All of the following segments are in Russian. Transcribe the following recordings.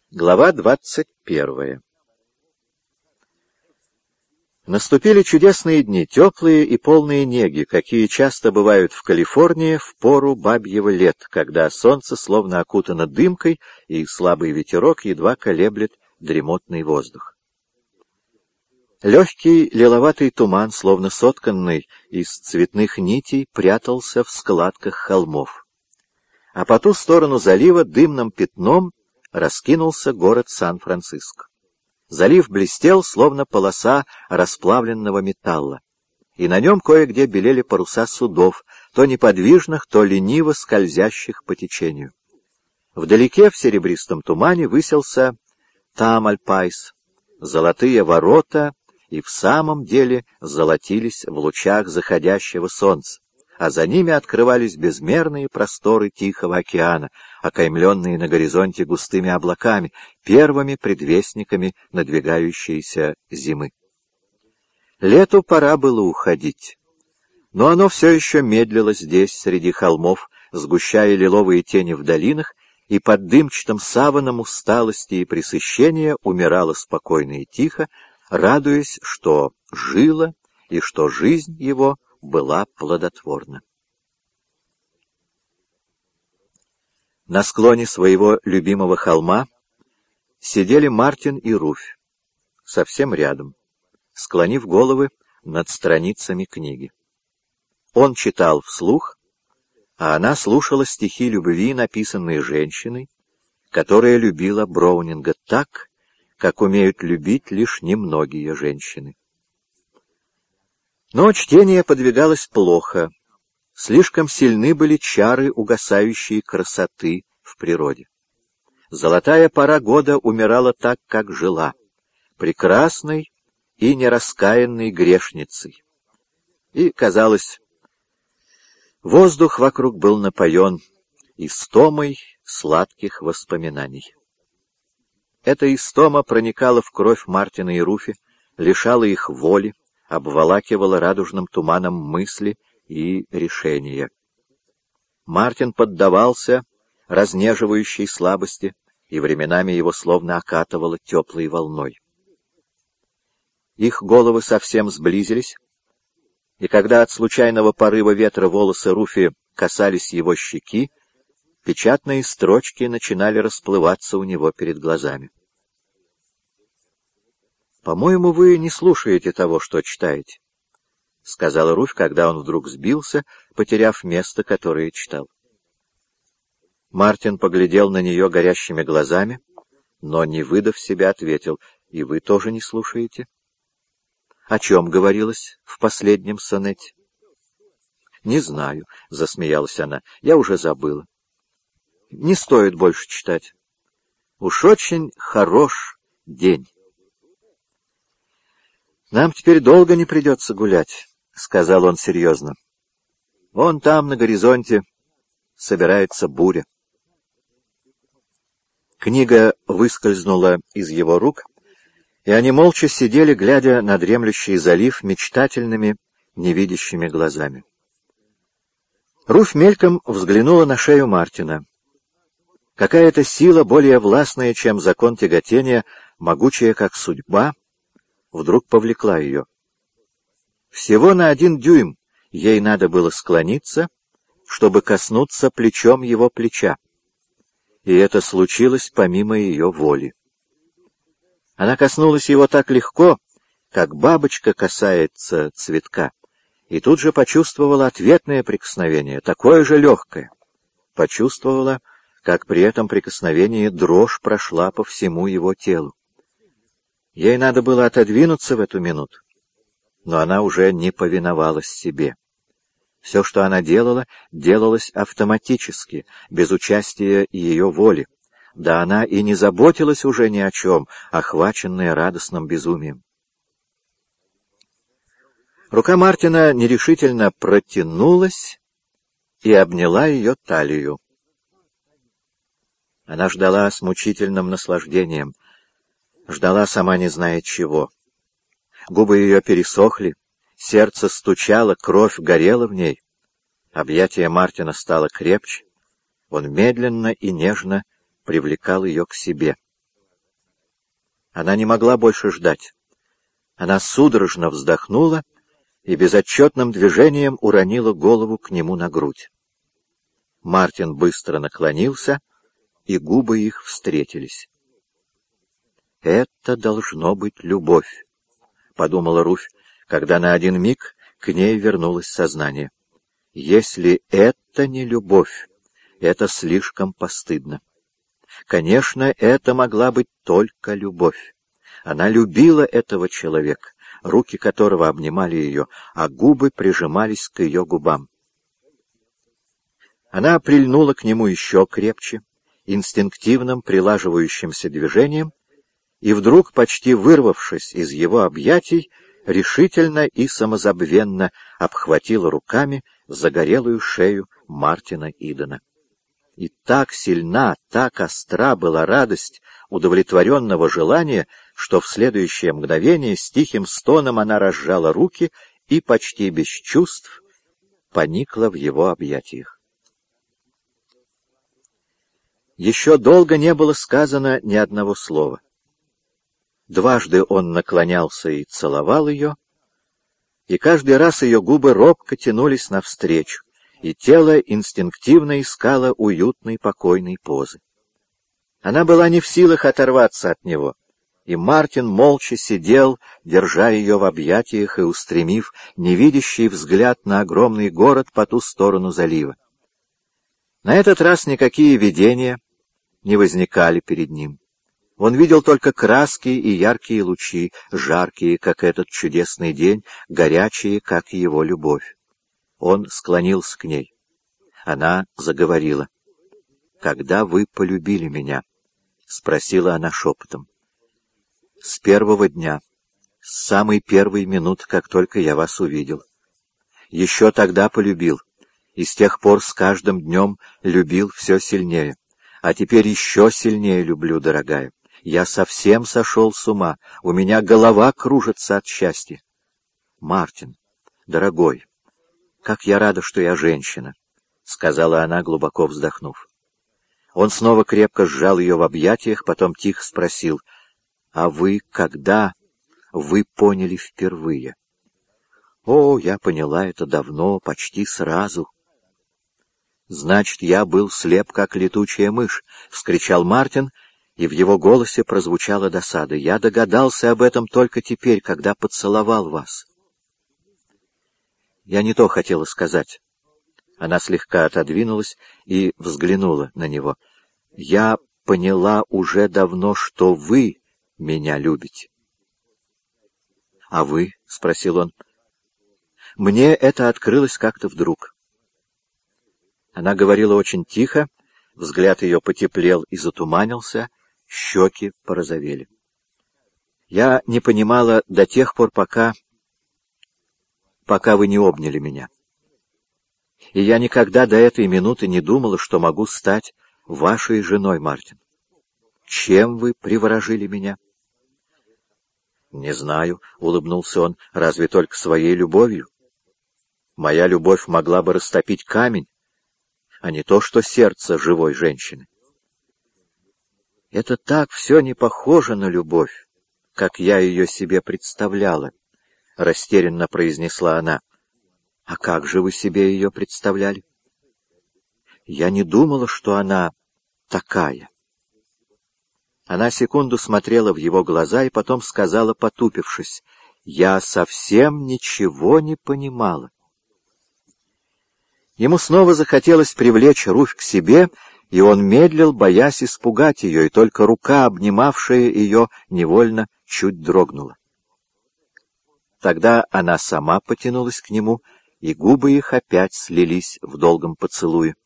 Глава 21. Наступили чудесные дни, теплые и полные неги, какие часто бывают в Калифорнии в пору бабьего лет, когда солнце словно окутано дымкой и слабый ветерок едва колеблет дремотный воздух. Легкий лиловатый туман, словно сотканный из цветных нитей, прятался в складках холмов. А по ту сторону залива дымным пятном раскинулся город Сан-Франциско. Залив блестел, словно полоса расплавленного металла, и на нем кое-где белели паруса судов, то неподвижных, то лениво скользящих по течению. Вдалеке в серебристом тумане высился Тамальпайс, золотые ворота, и в самом деле золотились в лучах заходящего солнца, а за ними открывались безмерные просторы Тихого океана, окаймленные на горизонте густыми облаками, первыми предвестниками надвигающейся зимы. Лету пора было уходить, но оно все еще медлило здесь, среди холмов, сгущая лиловые тени в долинах, и под дымчатым саваном усталости и пресыщения умирало спокойно и тихо, радуясь, что жило и что жизнь его была плодотворна. На склоне своего любимого холма сидели Мартин и Руфь, совсем рядом, склонив головы над страницами книги. Он читал вслух, а она слушала стихи любви, написанные женщиной, которая любила Браунинга так, как умеют любить лишь немногие женщины. Но чтение подвигалось плохо. Слишком сильны были чары угасающей красоты в природе. Золотая пора года умирала так, как жила, прекрасной и нераскаянной грешницей. И, казалось, воздух вокруг был напоен истомой сладких воспоминаний. Эта истома проникала в кровь Мартина и Руфи, лишала их воли, обволакивала радужным туманом мысли и решения. Мартин поддавался разнеживающей слабости, и временами его словно окатывало теплой волной. Их головы совсем сблизились, и когда от случайного порыва ветра волосы Руфи касались его щеки, печатные строчки начинали расплываться у него перед глазами. «По-моему, вы не слушаете того, что читаете», — сказала Руфь, когда он вдруг сбился, потеряв место, которое читал. Мартин поглядел на нее горящими глазами, но, не выдав себя, ответил: «И вы тоже не слушаете?» «О чем говорилось в последнем сонете?» «Не знаю», — засмеялась она, — «я уже забыла. Не стоит больше читать. Уж очень хорош день». «Нам теперь долго не придется гулять», — сказал он серьезно. «Вон там, на горизонте, собирается буря». Книга выскользнула из его рук, и они молча сидели, глядя на дремлющий залив мечтательными, невидящими глазами. Руфь мельком взглянула на шею Мартина. Какая-то сила, более властная, чем закон тяготения, могучая, как судьба, вдруг повлекла ее. Всего на 1 дюйм ей надо было склониться, чтобы коснуться плечом его плеча. И это случилось помимо ее воли. Она коснулась его так легко, как бабочка касается цветка, и тут же почувствовала ответное прикосновение, такое же легкое. Почувствовала, как при этом прикосновении дрожь прошла по всему его телу. Ей надо было отодвинуться в эту минуту, но она уже не повиновалась себе. Все, что она делала, делалось автоматически, без участия ее воли. Да она и не заботилась уже ни о чем, охваченная радостным безумием. Рука Мартина нерешительно протянулась и обняла ее талию. Она ждала с мучительным наслаждением, ждала сама не зная чего. Губы ее пересохли, сердце стучало, кровь горела в ней. Объятие Мартина стало крепче, он медленно и нежно привлекал ее к себе. Она не могла больше ждать. Она судорожно вздохнула и безотчетным движением уронила голову к нему на грудь. Мартин быстро наклонился, и губы их встретились. «Это должно быть любовь», — подумала Руфь, когда на один миг к ней вернулось сознание. «Если это не любовь, это слишком постыдно. Конечно, это могла быть только любовь. Она любила этого человека, руки которого обнимали ее, а губы прижимались к ее губам. Она прильнула к нему еще крепче, инстинктивным прилаживающимся движением, и вдруг, почти вырвавшись из его объятий, решительно и самозабвенно обхватила руками загорелую шею Мартина Идена. И так сильна, так остра была радость удовлетворенного желания, что в следующее мгновение с тихим стоном она разжала руки и почти без чувств поникла в его объятиях. Еще долго не было сказано ни одного слова. Дважды он наклонялся и целовал ее, и каждый раз ее губы робко тянулись навстречу, и тело инстинктивно искало уютной, покойной позы. Она была не в силах оторваться от него, и Мартин молча сидел, держа ее в объятиях и устремив невидящий взгляд на огромный город по ту сторону залива. На этот раз никакие видения не возникали перед ним. Он видел только краски и яркие лучи, жаркие, как этот чудесный день, горячие, как его любовь. Он склонился к ней. Она заговорила. «Когда вы полюбили меня?» — спросила она шепотом. «С первого дня, с самой первой минуты, как только я вас увидел. Еще тогда полюбил, и с тех пор с каждым днем любил все сильнее. А теперь еще сильнее люблю, дорогая. Я совсем сошел с ума, у меня голова кружится от счастья. Мартин, дорогой, как я рада, что я женщина», — сказала она, глубоко вздохнув. Он снова крепко сжал ее в объятиях, потом тихо спросил: «А вы когда вы поняли впервые?» «О, я поняла это давно, почти сразу». «Значит, я был слеп, как летучая мышь», — вскричал Мартин, и в его голосе прозвучала досада. «Я догадался об этом только теперь, когда поцеловал вас». «Я не то хотела сказать». Она слегка отодвинулась и взглянула на него. «Я поняла уже давно, что вы меня любите». «А вы?» — спросил он. «Мне это открылось как-то вдруг». Она говорила очень тихо, взгляд ее потеплел и затуманился, щеки порозовели. «Я не понимала до тех пор, пока вы не обняли меня. И я никогда до этой минуты не думала, что могу стать вашей женой, Мартин. Чем вы приворожили меня?» «Не знаю», — улыбнулся он, — «разве только своей любовью. Моя любовь могла бы растопить камень, а не то, что сердце живой женщины». «Это так все не похоже на любовь, как я ее себе представляла», — растерянно произнесла она. «А как же вы себе ее представляли?» «Я не думала, что она такая». Она секунду смотрела в его глаза и потом сказала, потупившись: «Я совсем ничего не понимала». Ему снова захотелось привлечь Руфь к себе, и он медлил, боясь испугать ее, и только рука, обнимавшая ее, невольно чуть дрогнула. Тогда она сама потянулась к нему, и губы их опять слились в долгом поцелуе.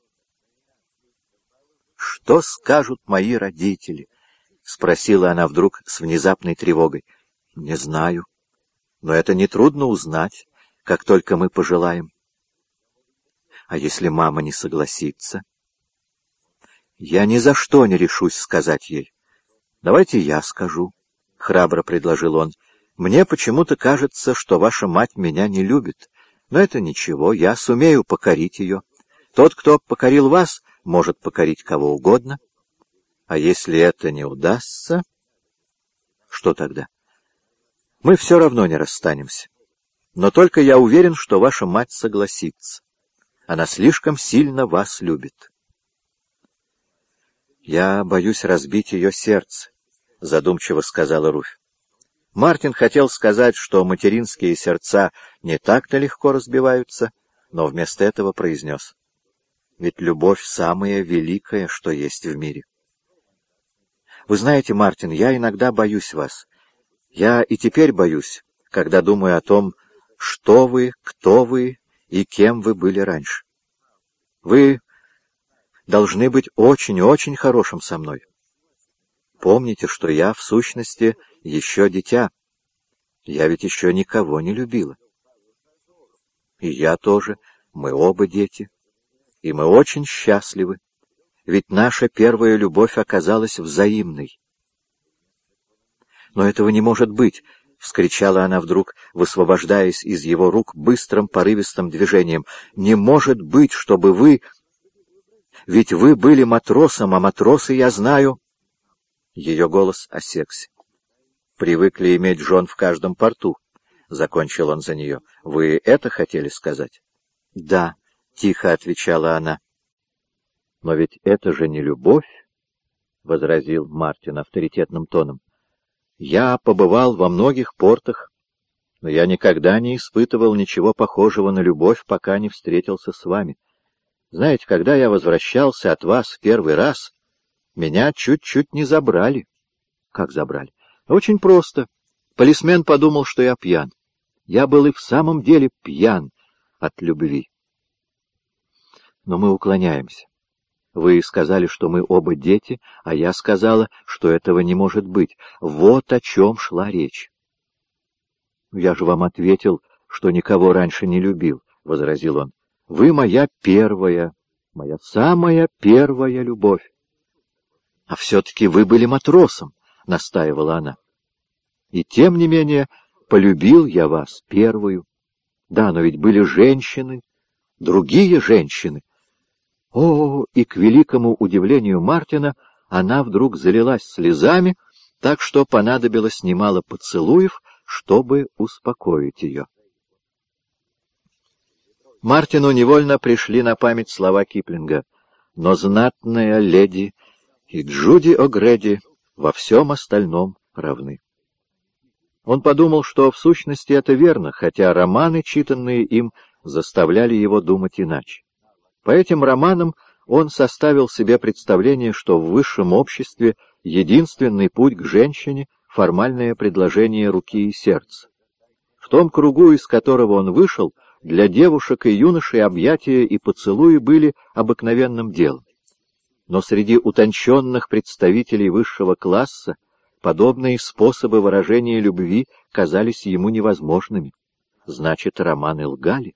«Что скажут мои родители?» — спросила она вдруг с внезапной тревогой. «Не знаю, но это нетрудно узнать, как только мы пожелаем». «А если мама не согласится?» «Я ни за что не решусь сказать ей». «Давайте я скажу», — храбро предложил он. «Мне почему-то кажется, что ваша мать меня не любит, но это ничего, я сумею покорить ее. Тот, кто покорил вас, может покорить кого угодно. А если это не удастся...» Что тогда? Мы все равно не расстанемся. Но только я уверен, что ваша мать согласится. Она слишком сильно вас любит. Я боюсь разбить ее сердце, — задумчиво сказала Руфь. Мартин хотел сказать, что материнские сердца не так-то легко разбиваются, но вместо этого произнес: ведь любовь самая великая, что есть в мире. Вы знаете, Мартин, я иногда боюсь вас. Я и теперь боюсь, когда думаю о том, что вы, кто вы и кем вы были раньше. Вы должны быть очень-очень хорошим со мной. Помните, что я, в сущности, еще дитя. Я ведь еще никого не любила. И я тоже, мы оба дети. И мы очень счастливы, ведь наша первая любовь оказалась взаимной. «Но этого не может быть!» — вскричала она вдруг, высвобождаясь из его рук быстрым порывистым движением. «Не может быть, чтобы вы... Ведь вы были матросом, а матросы, я знаю...» Ее голос осекся. «Привыкли иметь жен в каждом порту», — закончил он за нее. «Вы это хотели сказать?» «Да», — тихо отвечала она. «Но ведь это же не любовь», — возразил Мартин авторитетным тоном. «Я побывал во многих портах, но я никогда не испытывал ничего похожего на любовь, пока не встретился с вами. Знаете, когда я возвращался от вас в первый раз, меня чуть-чуть не забрали». «Как забрали?» «Очень просто. Полисмен подумал, что я пьян. Я был и в самом деле пьян от любви». «Но мы уклоняемся. Вы сказали, что мы оба дети, а я сказала, что этого не может быть. Вот о чем шла речь». «Я же вам ответил, что никого раньше не любил», — возразил он. «Вы моя самая первая любовь». «А все-таки вы были матросом», — настаивала она. «И тем не менее полюбил я вас первую. Да, но ведь были женщины, другие женщины». О, и к великому удивлению Мартина она вдруг залилась слезами, так что понадобилось немало поцелуев, чтобы успокоить ее. Мартину невольно пришли на память слова Киплинга: «Но знатная леди и Джуди О'Грэди во всем остальном равны». Он подумал, что в сущности это верно, хотя романы, читанные им, заставляли его думать иначе. По этим романам он составил себе представление, что в высшем обществе единственный путь к женщине — формальное предложение руки и сердца. В том кругу, из которого он вышел, для девушек и юношей объятия и поцелуи были обыкновенным делом. Но среди утонченных представителей высшего класса подобные способы выражения любви казались ему невозможными. Значит, романы лгали.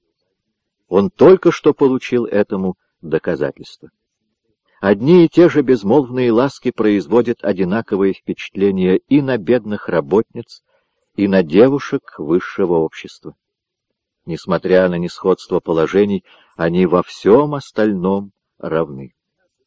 Он только что получил этому доказательство. Одни и те же безмолвные ласки производят одинаковое впечатление и на бедных работниц, и на девушек высшего общества. Несмотря на несходство положений, они во всем остальном равны.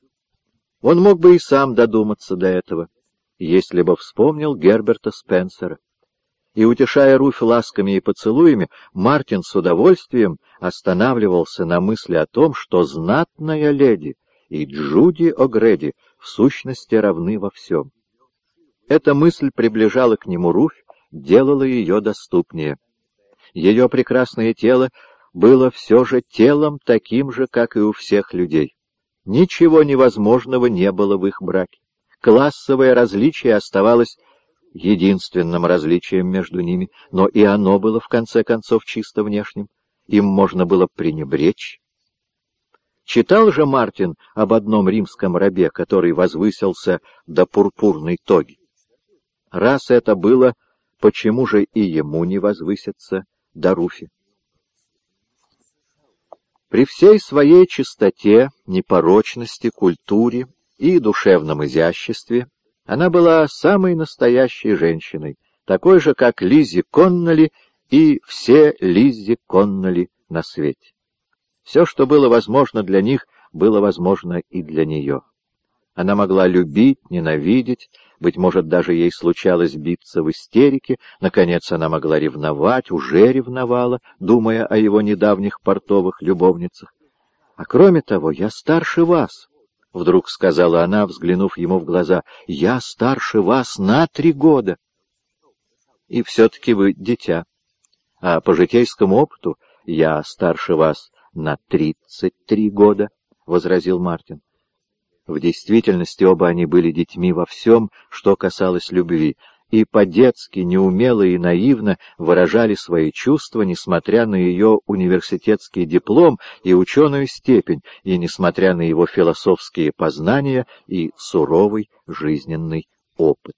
Он мог бы и сам додуматься до этого, если бы вспомнил Герберта Спенсера. И, утешая Руфь ласками и поцелуями, Мартин с удовольствием останавливался на мысли о том, что знатная леди и Джуди О'Грэди в сущности равны во всем. Эта мысль приближала к нему Руфь, делала ее доступнее. Ее прекрасное тело было все же телом таким же, как и у всех людей. Ничего невозможного не было в их браке. Классовое различие оставалось единственным различием между ними, но и оно было, в конце концов, чисто внешним. Им можно было пренебречь. Читал же Мартин об одном римском рабе, который возвысился до пурпурной тоги. Раз это было, почему же и ему не возвыситься до Руфи? При всей своей чистоте, непорочности, культуре и душевном изяществе она была самой настоящей женщиной, такой же, как Лиззи Коннолли и все Лиззи Коннолли на свете. Все, что было возможно для них, было возможно и для нее. Она могла любить, ненавидеть, Быть может, даже ей случалось биться в истерике, наконец она могла ревновать, уже ревновала, думая о его недавних портовых любовницах. «А кроме того, я старше вас», — вдруг сказала она, взглянув ему в глаза, — «я старше вас на 3 года». «И все-таки вы дитя, а по житейскому опыту я старше вас на 33 года», — возразил Мартин. В действительности оба они были детьми во всем, что касалось любви, и по-детски, неумело и наивно выражали свои чувства, несмотря на ее университетский диплом и ученую степень, и несмотря на его философские познания и суровый жизненный опыт.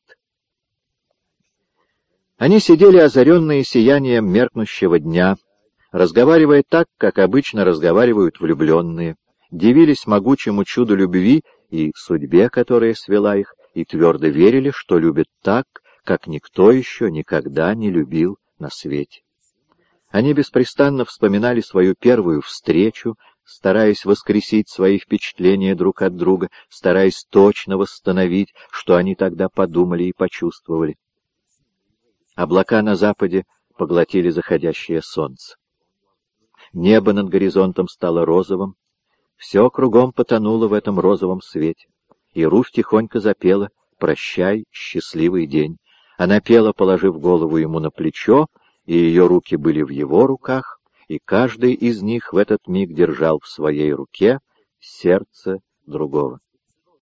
Они сидели, озаренные сиянием меркнущего дня, разговаривая так, как обычно разговаривают влюбленные, дивились могучему чуду любви и судьбе, которая свела их, и твердо верили, что любят так, как никто еще никогда не любил на свете. Они беспрестанно вспоминали свою первую встречу, стараясь воскресить свои впечатления друг от друга, стараясь точно восстановить, что они тогда подумали и почувствовали. Облака на западе поглотили заходящее солнце. Небо над горизонтом стало розовым, все кругом потонуло в этом розовом свете, и Руфь тихонько запела «Прощай, счастливый день». Она пела, положив голову ему на плечо, и ее руки были в его руках, и каждый из них в этот миг держал в своей руке сердце другого.